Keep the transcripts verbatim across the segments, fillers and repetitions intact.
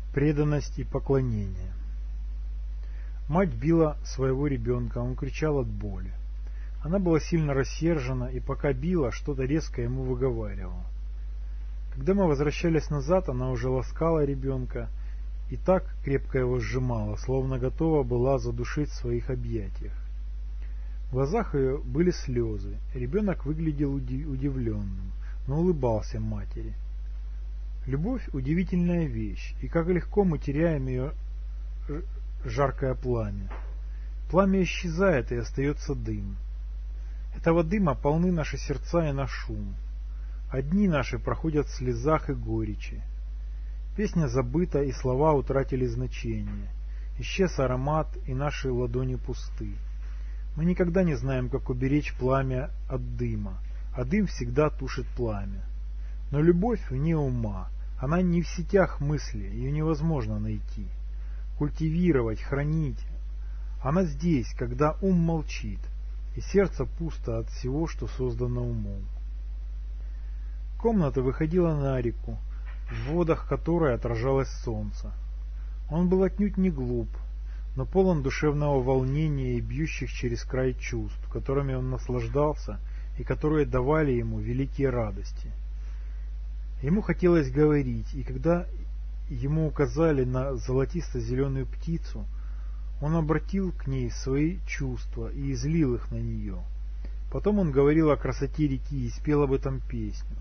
Преданность и поклонение. Мать била своего ребенка, он кричал от боли. Она была сильно рассержена и пока била, что-то резко ему выговаривала. Когда мы возвращались назад, она уже ласкала ребенка и так крепко его сжимала, словно готова была задушить в своих объятиях. В глазах ее были слезы, ребенок выглядел удивленным, но улыбался матери. Любовь – удивительная вещь, и как легко мы теряем ее жаркое пламя. Пламя исчезает, и остается дым. Этого дыма полны наши сердца и наш ум. Одни наши проходят в слезах и горечи. Песня забыта, и слова утратили значение. Исчез аромат, и наши ладони пусты. Мы никогда не знаем, как уберечь пламя от дыма, а дым всегда тушит пламя. Но любовь вне ума, она не в сетях мысли, ее невозможно найти. Культивировать, хранить. Она здесь, когда ум молчит, и сердце пусто от всего, что создано умом. Комната выходила на реку, в водах которой отражалось солнце. Он был отнюдь не глуп, но полон душевного волнения и бьющих через край чувств, которыми он наслаждался и которые давали ему великие радости. Ему хотелось говорить, и когда ему указали на золотисто-зеленую птицу, он обратил к ней свои чувства и излил их на нее. Потом он говорил о красоте реки и спел об этом песню.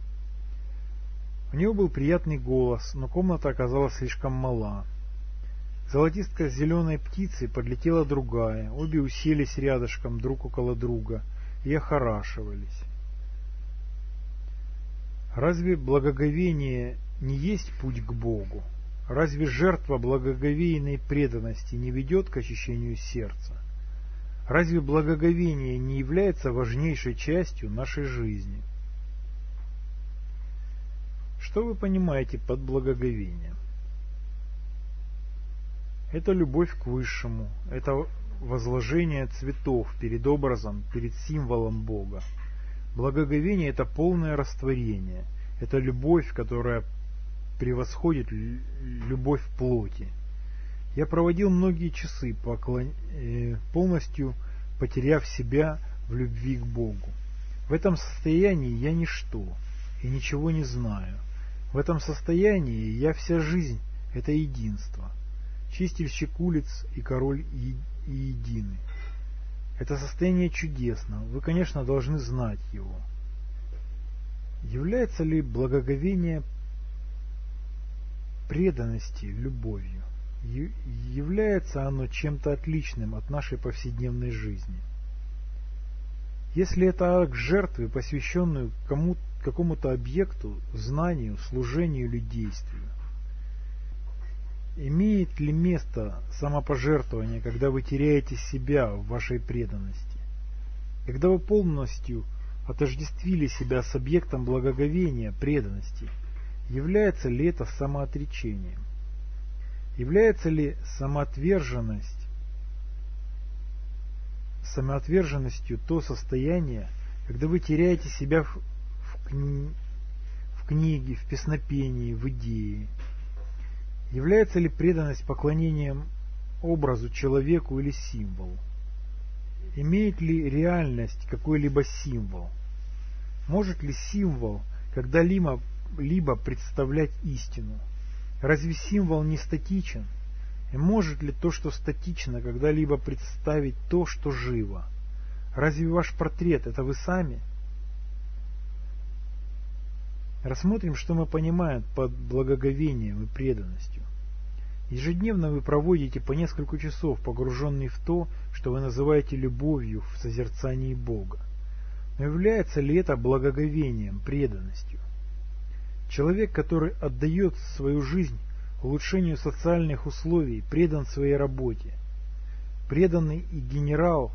У него был приятный голос, но комната оказалась слишком мала. К золотисто-зеленой птице подлетела другая, обе уселись рядышком друг около друга и охорашивались. Разве благоговение не есть путь к Богу? Разве жертва благоговейной преданности не ведет к очищению сердца? Разве благоговение не является важнейшей частью нашей жизни? Что вы понимаете под благоговением? Это любовь к Высшему, это возложение цветов перед образом, перед символом Бога. Благоговение – это полное растворение, это любовь, которая превосходит любовь в плоти. Я проводил многие часы, поклон... полностью потеряв себя в любви к Богу. В этом состоянии я ничто и ничего не знаю. В этом состоянии я вся жизнь – это единство. Чистильщик улиц и король и едины. Это состояние чудесно, вы, конечно, должны знать его. Является ли благоговение преданности любовью? Является оно чем-то отличным от нашей повседневной жизни? Если это акт жертвы, посвященный кому, какому-то объекту, знанию, служению или действию, имеет ли место самопожертвование, когда вы теряете себя в вашей преданности? Когда вы полностью отождествили себя с объектом благоговения, преданности, является ли это самоотречением? Является ли самоотверженность, самоотверженностью то состояние, когда вы теряете себя в, в, кни, в книге, в песнопении, в идее? Является ли преданность поклонением образу, человеку или символу? Имеет ли реальность какой-либо символ? Может ли символ когда-либо либо представлять истину? Разве символ не статичен? И может ли то, что статично, когда-либо представить то, что живо? Разве ваш портрет – это вы сами? Рассмотрим, что мы понимаем под благоговением и преданностью. Ежедневно вы проводите по несколько часов, погруженные в то, что вы называете любовью в созерцании Бога. Но является ли это благоговением, преданностью? Человек, который отдает свою жизнь улучшению социальных условий, предан своей работе, преданный и генерал,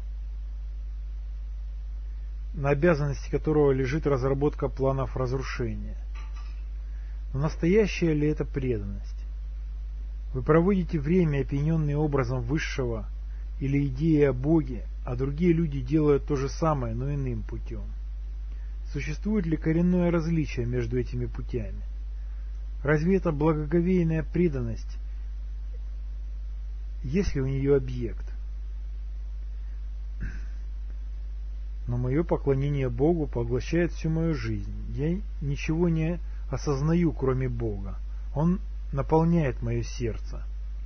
на обязанности которого лежит разработка планов разрушения. Но настоящая ли это преданность? Вы проводите время, опьяненные образом Высшего или идеей о Боге, а другие люди делают то же самое, но иным путем. Существует ли коренное различие между этими путями? Разве это благоговейная преданность, есть ли у нее объект? Но мое поклонение Богу поглощает всю мою жизнь. Я ничего не осознаю, кроме Бога. Он наполняет мое сердце.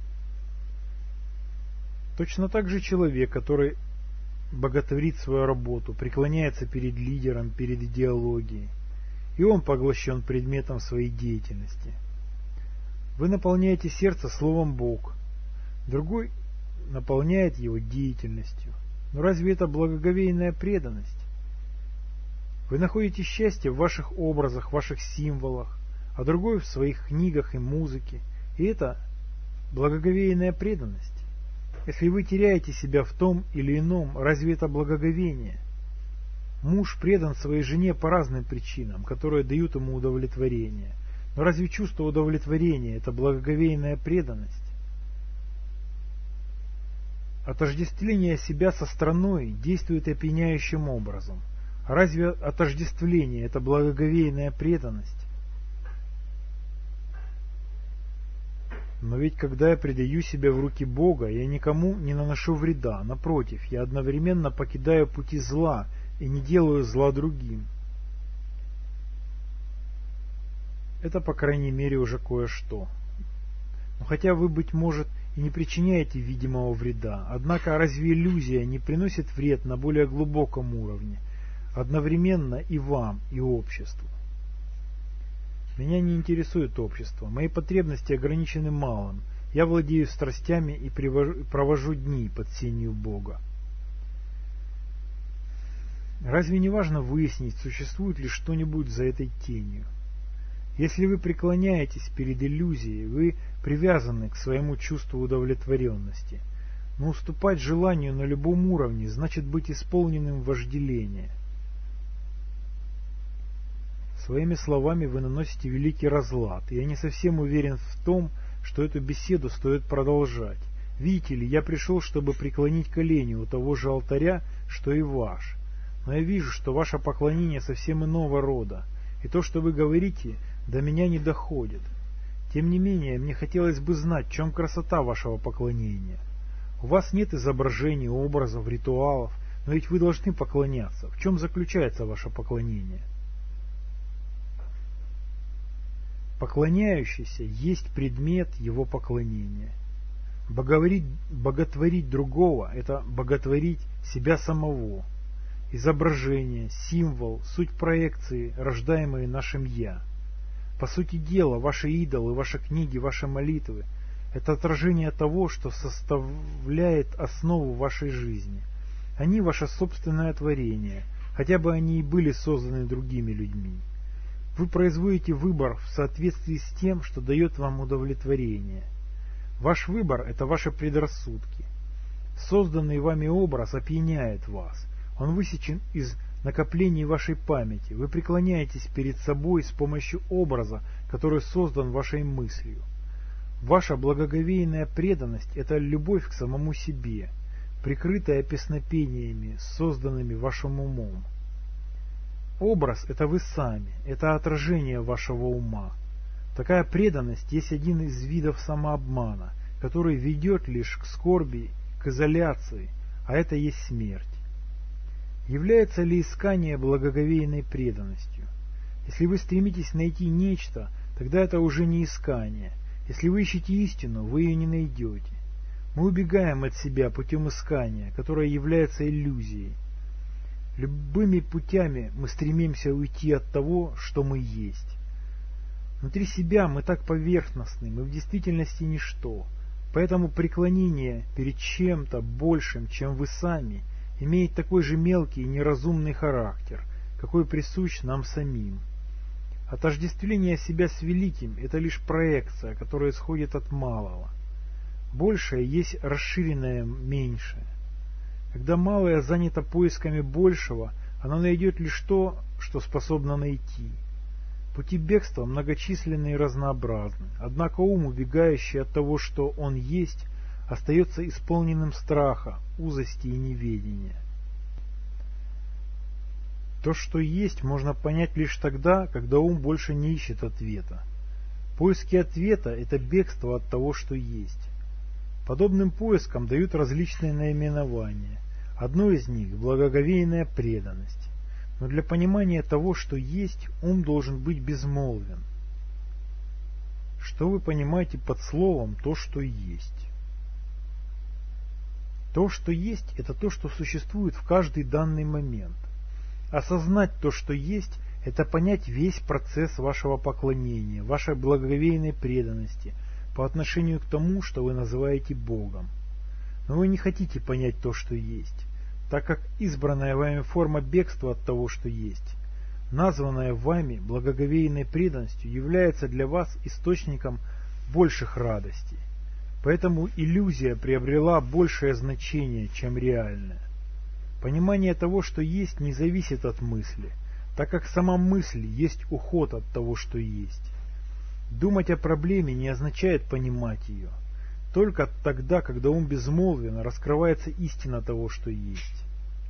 Точно так же человек, который боготворит свою работу, преклоняется перед лидером, перед идеологией, и он поглощен предметом своей деятельности. Вы наполняете сердце словом Бог, другой наполняет его деятельностью. Но разве это благоговейная преданность? Вы находите счастье в ваших образах, в ваших символах, а другой в своих книгах и музыке. И это благоговейная преданность. Если вы теряете себя в том или ином, разве это благоговение? Муж предан своей жене по разным причинам, которые дают ему удовлетворение. Но разве чувство удовлетворения – это благоговейная преданность? Отождествление себя со страной действует опьяняющим образом. А разве отождествление – это благоговейная преданность? Но ведь когда я предаю себя в руки Бога, я никому не наношу вреда. Напротив, я одновременно покидаю пути зла и не делаю зла другим. Это, по крайней мере, уже кое-что. Но хотя вы, быть может, и не причиняете видимого вреда, однако разве иллюзия не приносит вред на более глубоком уровне, одновременно и вам, и обществу? Меня не интересует общество, мои потребности ограничены малым, я владею страстями и провожу дни под сенью Бога. Разве не важно выяснить, существует ли что-нибудь за этой тенью? Если вы преклоняетесь перед иллюзией, вы привязаны к своему чувству удовлетворенности. Но уступать желанию на любом уровне значит быть исполненным вожделения. Своими словами вы наносите великий разлад, и я не совсем уверен в том, что эту беседу стоит продолжать. Видите ли, я пришел, чтобы преклонить колени у того же алтаря, что и ваш. Но я вижу, что ваше поклонение совсем иного рода, и то, что вы говорите, до меня не доходит. Тем не менее, мне хотелось бы знать, в чем красота вашего поклонения. У вас нет изображений, образов, ритуалов, но ведь вы должны поклоняться. В чем заключается ваше поклонение? Поклоняющийся есть предмет его поклонения. Боготворить, боготворить другого – это боготворить себя самого. Изображение, символ, суть проекции, рождаемые нашим «я». По сути дела, ваши идолы, ваши книги, ваши молитвы – это отражение того, что составляет основу вашей жизни. Они – ваше собственное творение, хотя бы они и были созданы другими людьми. Вы производите выбор в соответствии с тем, что дает вам удовлетворение. Ваш выбор – это ваши предрассудки. Созданный вами образ опьяняет вас. Он высечен из накоплений вашей памяти. Вы преклоняетесь перед собой с помощью образа, который создан вашей мыслью. Ваша благоговейная преданность – это любовь к самому себе, прикрытая песнопениями, созданными вашим умом. Образ – это вы сами, это отражение вашего ума. Такая преданность есть один из видов самообмана, который ведет лишь к скорби, к изоляции, а это есть смерть. Является ли искание благоговейной преданностью? Если вы стремитесь найти нечто, тогда это уже не искание. Если вы ищете истину, вы ее не найдете. Мы убегаем от себя путем искания, которое является иллюзией. Любыми путями мы стремимся уйти от того, что мы есть. Внутри себя мы так поверхностны, мы в действительности ничто. Поэтому преклонение перед чем-то большим, чем вы сами, имеет такой же мелкий и неразумный характер, какой присущ нам самим. Отождествление себя с великим – это лишь проекция, которая исходит от малого. Большее есть расширенное меньшее. Когда малое занято поисками большего, оно найдет лишь то, что способно найти. Пути бегства многочисленны и разнообразны, однако ум, убегающий от того, что он есть, остается исполненным страха, узости и неведения. То, что есть, можно понять лишь тогда, когда ум больше не ищет ответа. Поиски ответа – это бегство от того, что есть. Подобным поискам дают различные наименования. Одно из них – благоговейная преданность. Но для понимания того, что есть, ум должен быть безмолвен. Что вы понимаете под словом «то, что есть»? То, что есть, это то, что существует в каждый данный момент. Осознать то, что есть, это понять весь процесс вашего поклонения, вашей благоговейной преданности по отношению к тому, что вы называете Богом. Но вы не хотите понять то, что есть, так как избранная вами форма бегства от того, что есть, названная вами благоговейной преданностью, является для вас источником больших радостей. Поэтому иллюзия приобрела большее значение, чем реальная. Понимание того, что есть, не зависит от мысли, так как сама мысль есть уход от того, что есть. Думать о проблеме не означает понимать ее. Только тогда, когда ум безмолвен, раскрывается истина того, что есть.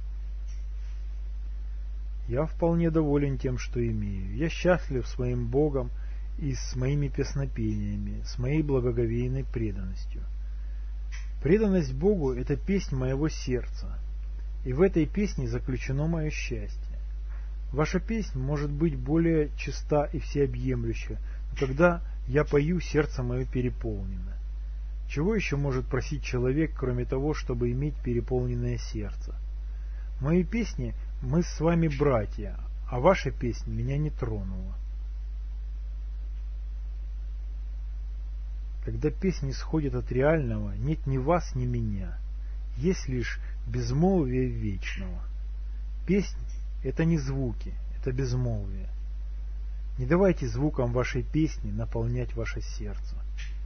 Я вполне доволен тем, что имею. Я счастлив своим Богом и с моими песнопениями, с моей благоговейной преданностью. Преданность Богу – это песнь моего сердца, и в этой песне заключено мое счастье. Ваша песнь может быть более чиста и всеобъемлюща, но когда я пою, сердце мое переполнено. Чего еще может просить человек, кроме того, чтобы иметь переполненное сердце? В моей песне мы с вами братья, а ваша песня меня не тронула. Когда песня исходит от реального, нет ни вас, ни меня. Есть лишь безмолвие вечного. Песнь – это не звуки, это безмолвие. Не давайте звукам вашей песни наполнять ваше сердце.